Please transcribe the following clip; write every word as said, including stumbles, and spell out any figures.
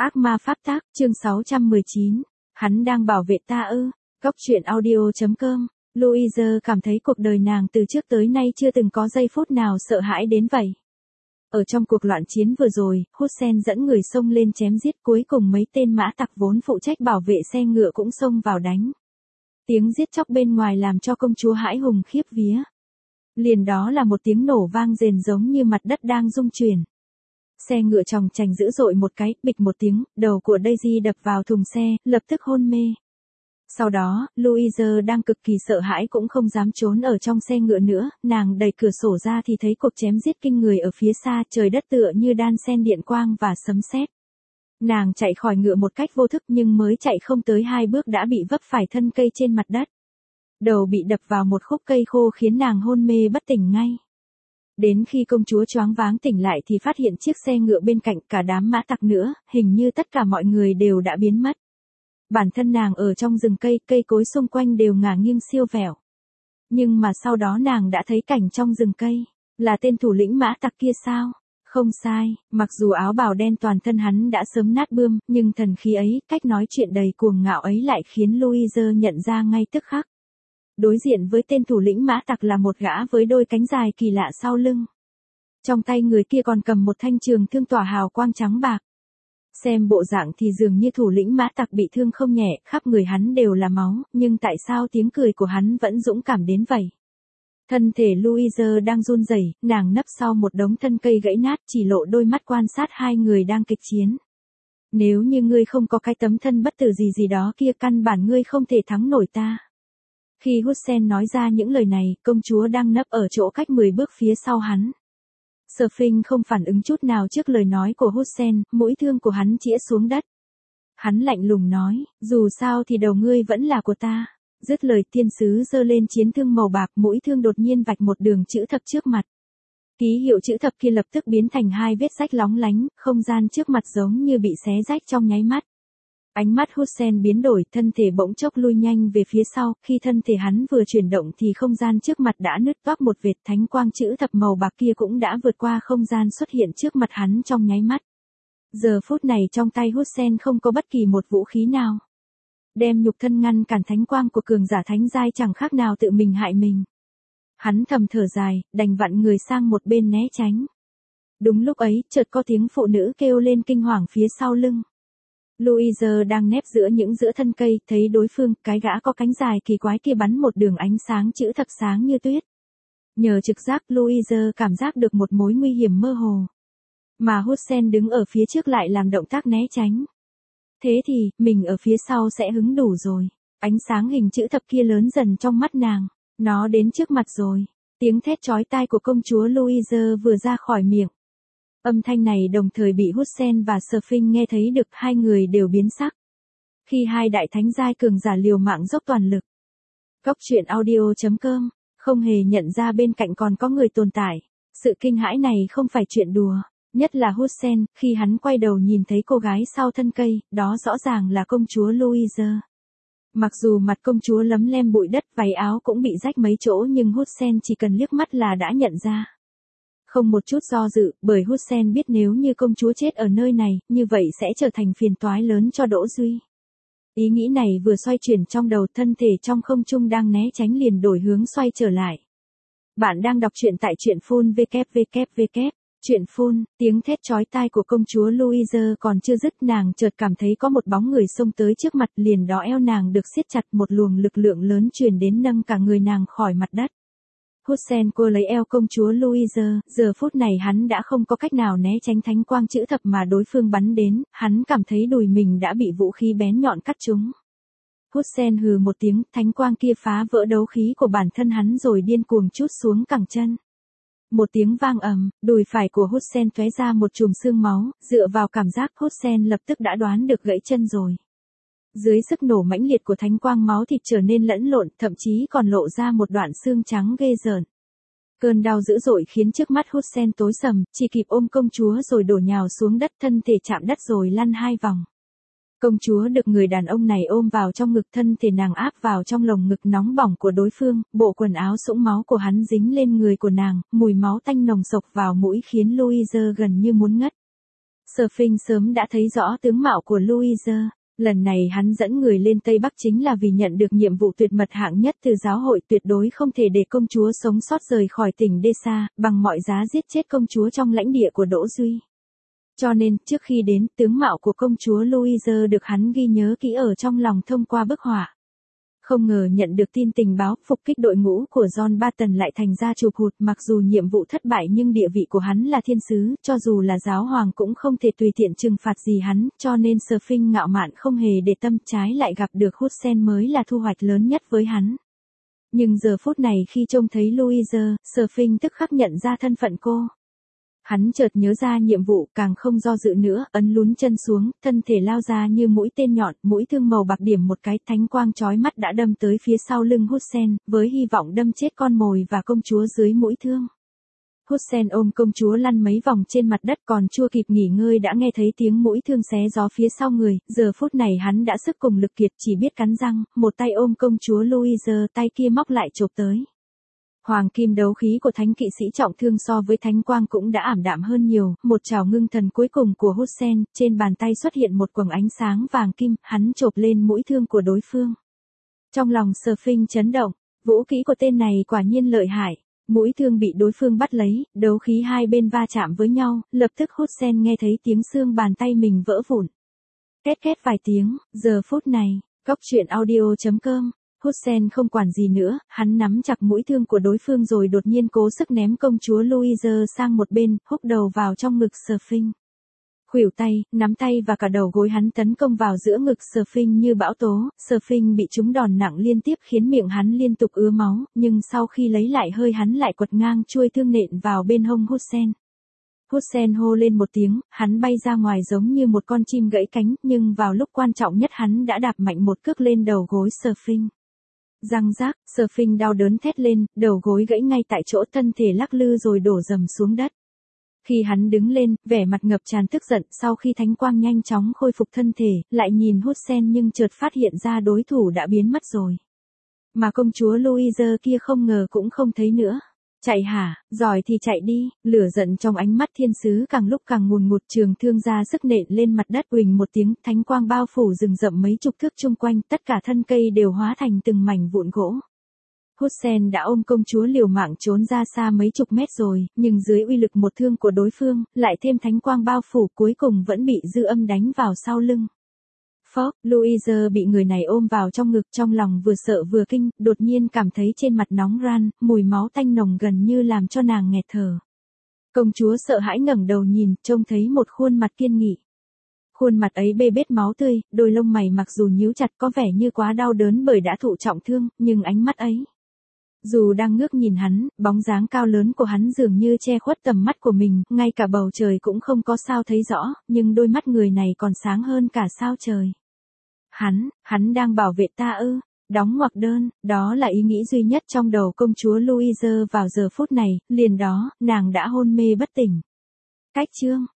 Ác ma pháp tác, chương sáu trăm mười chín. Hắn đang bảo vệ ta ư? Góc truyện audio chấm com. Louise cảm thấy cuộc đời nàng từ trước tới nay chưa từng có giây phút nào sợ hãi đến vậy. Ở trong cuộc loạn chiến vừa rồi, Hussein dẫn người xông lên chém giết, cuối cùng mấy tên mã tặc vốn phụ trách bảo vệ xe ngựa cũng xông vào đánh. Tiếng giết chóc bên ngoài làm cho công chúa hãi hùng khiếp vía. Liền đó là một tiếng nổ vang rền giống như mặt đất đang rung chuyển. Xe ngựa chòng chành dữ dội một cái, bịch một tiếng, đầu của Daisy đập vào thùng xe, lập tức hôn mê. Sau đó, Louise đang cực kỳ sợ hãi cũng không dám trốn ở trong xe ngựa nữa, nàng đẩy cửa sổ ra thì thấy cuộc chém giết kinh người ở phía xa, trời đất tựa như đan xen điện quang và sấm sét. Nàng chạy khỏi ngựa một cách vô thức nhưng mới chạy không tới hai bước đã bị vấp phải thân cây trên mặt đất. Đầu bị đập vào một khúc cây khô khiến nàng hôn mê bất tỉnh ngay. Đến khi công chúa choáng váng tỉnh lại thì phát hiện chiếc xe ngựa bên cạnh cả đám mã tặc nữa, hình như tất cả mọi người đều đã biến mất. Bản thân nàng ở trong rừng cây, cây cối xung quanh đều ngả nghiêng siêu vẹo. Nhưng mà sau đó nàng đã thấy cảnh trong rừng cây, là tên thủ lĩnh mã tặc kia sao? Không sai, mặc dù áo bào đen toàn thân hắn đã sớm nát bươm, nhưng thần khí ấy, cách nói chuyện đầy cuồng ngạo ấy lại khiến Louise nhận ra ngay tức khắc. Đối diện với tên thủ lĩnh mã tặc là một gã với đôi cánh dài kỳ lạ sau lưng. Trong tay người kia còn cầm một thanh trường thương tỏa hào quang trắng bạc. Xem bộ dạng thì dường như thủ lĩnh mã tặc bị thương không nhẹ, khắp người hắn đều là máu, nhưng tại sao tiếng cười của hắn vẫn dũng cảm đến vậy? Thân thể Louise đang run rẩy, nàng nấp sau một đống thân cây gãy nát, chỉ lộ đôi mắt quan sát hai người đang kịch chiến. Nếu như ngươi không có cái tấm thân bất tử gì gì đó kia, căn bản ngươi không thể thắng nổi ta. Khi Hussein nói ra những lời này, công chúa đang nấp ở chỗ cách mười bước phía sau hắn. Surfing không phản ứng chút nào trước lời nói của Hussein, mũi thương của hắn chĩa xuống đất. Hắn lạnh lùng nói, dù sao thì đầu ngươi vẫn là của ta. Dứt lời, thiên sứ giơ lên chiến thương màu bạc, mũi thương đột nhiên vạch một đường chữ thập trước mặt. Ký hiệu chữ thập kia lập tức biến thành hai vết rách lóng lánh, không gian trước mặt giống như bị xé rách trong nháy mắt. Ánh mắt Hussein biến đổi, thân thể bỗng chốc lui nhanh về phía sau, khi thân thể hắn vừa chuyển động thì không gian trước mặt đã nứt toác một vệt, thánh quang chữ thập màu bạc kia cũng đã vượt qua không gian xuất hiện trước mặt hắn trong nháy mắt. Giờ phút này trong tay Hussein không có bất kỳ một vũ khí nào. Đem nhục thân ngăn cản thánh quang của cường giả thánh giai chẳng khác nào tự mình hại mình. Hắn thầm thở dài, đành vặn người sang một bên né tránh. Đúng lúc ấy, chợt có tiếng phụ nữ kêu lên kinh hoàng phía sau lưng. Louise đang nép giữa những giữa thân cây, thấy đối phương, cái gã có cánh dài kỳ quái kia bắn một đường ánh sáng chữ thập sáng như tuyết. Nhờ trực giác, Louise cảm giác được một mối nguy hiểm mơ hồ. Mà Hussein đứng ở phía trước lại làm động tác né tránh. Thế thì, mình ở phía sau sẽ hứng đủ rồi. Ánh sáng hình chữ thập kia lớn dần trong mắt nàng. Nó đến trước mặt rồi. Tiếng thét chói tai của công chúa Louise vừa ra khỏi miệng. Âm thanh này đồng thời bị Hussein và Surfing nghe thấy được, hai người đều biến sắc. Khi hai đại thánh giai cường giả liều mạng dốc toàn lực. Góc truyện audio chấm com, không hề nhận ra bên cạnh còn có người tồn tại. Sự kinh hãi này không phải chuyện đùa. Nhất là Hussein, khi hắn quay đầu nhìn thấy cô gái sau thân cây, đó rõ ràng là công chúa Louise. Mặc dù mặt công chúa lấm lem bụi đất, váy áo cũng bị rách mấy chỗ nhưng Hussein chỉ cần liếc mắt là đã nhận ra. Không một chút do dự, bởi Hussein biết nếu như công chúa chết ở nơi này, như vậy sẽ trở thành phiền toái lớn cho Đỗ Duy. Ý nghĩ này vừa xoay chuyển trong đầu, thân thể trong không trung đang né tránh liền đổi hướng xoay trở lại. Bạn đang đọc truyện tại truyện phun vê kép vê kép vê kép. Chuyện phun, tiếng thét chói tai của công chúa Louise còn chưa dứt, nàng chợt cảm thấy có một bóng người xông tới trước mặt, liền đó eo nàng được siết chặt, một luồng lực lượng lớn truyền đến nâng cả người nàng khỏi mặt đất. Hussein cô lấy eo công chúa Louise, giờ phút này hắn đã không có cách nào né tránh thánh quang chữ thập mà đối phương bắn đến, hắn cảm thấy đùi mình đã bị vũ khí bén nhọn cắt trúng. Hussein hừ một tiếng, thánh quang kia phá vỡ đấu khí của bản thân hắn rồi điên cuồng trút xuống cẳng chân. Một tiếng vang ầm, đùi phải của Hussein tóe ra một chùm xương máu, dựa vào cảm giác Hussein lập tức đã đoán được gãy chân rồi. Dưới sức nổ mãnh liệt của thánh quang, máu thịt trở nên lẫn lộn, thậm chí còn lộ ra một đoạn xương trắng ghê rợn. Cơn đau dữ dội khiến trước mắt Hussein tối sầm, chỉ kịp ôm công chúa rồi đổ nhào xuống đất, thân thể chạm đất rồi lăn hai vòng. Công chúa được người đàn ông này ôm vào trong ngực, thân thể nàng áp vào trong lồng ngực nóng bỏng của đối phương, bộ quần áo sũng máu của hắn dính lên người của nàng, mùi máu tanh nồng sộc vào mũi khiến Louise gần như muốn ngất. Surfing sớm đã thấy rõ tướng mạo của Louise. Lần này hắn dẫn người lên Tây Bắc chính là vì nhận được nhiệm vụ tuyệt mật hạng nhất từ giáo hội, tuyệt đối không thể để công chúa sống sót rời khỏi tỉnh Desa, bằng mọi giá giết chết công chúa trong lãnh địa của Đỗ Duy. Cho nên, trước khi đến, tướng mạo của công chúa Louise được hắn ghi nhớ kỹ ở trong lòng thông qua bức họa. Không ngờ nhận được tin tình báo, phục kích đội ngũ của John Barton lại thành ra chụp hụt, mặc dù nhiệm vụ thất bại nhưng địa vị của hắn là thiên sứ, cho dù là giáo hoàng cũng không thể tùy tiện trừng phạt gì hắn, cho nên Surfing ngạo mạn không hề để tâm, trái lại gặp được Hudson mới là thu hoạch lớn nhất với hắn. Nhưng giờ phút này khi trông thấy Louise, Surfing tức khắc nhận ra thân phận cô. Hắn chợt nhớ ra nhiệm vụ, càng không do dự nữa, ấn lún chân xuống, thân thể lao ra như mũi tên nhọn, mũi thương màu bạc điểm một cái, thánh quang chói mắt đã đâm tới phía sau lưng Hudson, với hy vọng đâm chết con mồi và công chúa dưới mũi thương. Hudson ôm công chúa lăn mấy vòng trên mặt đất, còn chưa kịp nghỉ ngơi đã nghe thấy tiếng mũi thương xé gió phía sau người, giờ phút này hắn đã sức cùng lực kiệt, chỉ biết cắn răng, một tay ôm công chúa Louise, tay kia móc lại chộp tới. Hoàng kim đấu khí của thánh kỵ sĩ trọng thương so với thánh quang cũng đã ảm đạm hơn nhiều, một trảo ngưng thần cuối cùng của Hudson, trên bàn tay xuất hiện một quầng ánh sáng vàng kim, hắn chộp lên mũi thương của đối phương. Trong lòng Surfing chấn động, vũ khí của tên này quả nhiên lợi hại, mũi thương bị đối phương bắt lấy, đấu khí hai bên va chạm với nhau, lập tức Hudson nghe thấy tiếng xương bàn tay mình vỡ vụn. Két két vài tiếng, giờ phút này, Cóc truyện audio chấm com. Hudson không quản gì nữa, hắn nắm chặt mũi thương của đối phương rồi đột nhiên cố sức ném công chúa Louise sang một bên, húc đầu vào trong ngực Surfing. Khuỷu tay, nắm tay và cả đầu gối hắn tấn công vào giữa ngực Surfing như bão tố, Surfing bị trúng đòn nặng liên tiếp khiến miệng hắn liên tục ứa máu, nhưng sau khi lấy lại hơi hắn lại quật ngang chuôi thương nện vào bên hông Hudson. Hudson hô lên một tiếng, hắn bay ra ngoài giống như một con chim gãy cánh, nhưng vào lúc quan trọng nhất hắn đã đạp mạnh một cước lên đầu gối Surfing. Răng rác, Surfing đau đớn thét lên, đầu gối gãy ngay tại chỗ, thân thể lắc lư rồi đổ rầm xuống đất. Khi hắn đứng lên, vẻ mặt ngập tràn tức giận, sau khi thánh quang nhanh chóng khôi phục thân thể, lại nhìn Hudson nhưng chợt phát hiện ra đối thủ đã biến mất rồi. Mà công chúa Louise kia không ngờ cũng không thấy nữa. Chạy hả, giỏi thì chạy đi, lửa giận trong ánh mắt thiên sứ càng lúc càng ngùn ngụt, trường thương ra sức nện lên mặt đất, uỳnh một tiếng, thánh quang bao phủ rừng rậm mấy chục thước chung quanh, tất cả thân cây đều hóa thành từng mảnh vụn gỗ. Hudson đã ôm công chúa liều mạng trốn ra xa mấy chục mét rồi, nhưng dưới uy lực một thương của đối phương, lại thêm thánh quang bao phủ, cuối cùng vẫn bị dư âm đánh vào sau lưng. Phốc, Louise bị người này ôm vào trong ngực, trong lòng vừa sợ vừa kinh, đột nhiên cảm thấy trên mặt nóng ran, mùi máu tanh nồng gần như làm cho nàng nghẹt thở. Công chúa sợ hãi ngẩng đầu nhìn, trông thấy một khuôn mặt kiên nghị. Khuôn mặt ấy bê bết máu tươi, đôi lông mày mặc dù nhíu chặt có vẻ như quá đau đớn bởi đã thụ trọng thương, nhưng ánh mắt ấy. Dù đang ngước nhìn hắn, bóng dáng cao lớn của hắn dường như che khuất tầm mắt của mình, ngay cả bầu trời cũng không có sao thấy rõ, nhưng đôi mắt người này còn sáng hơn cả sao trời. Hắn, hắn đang bảo vệ ta ư, đóng ngoặc đơn, đó là ý nghĩ duy nhất trong đầu công chúa Louise vào giờ phút này, liền đó, nàng đã hôn mê bất tỉnh. Cách chương.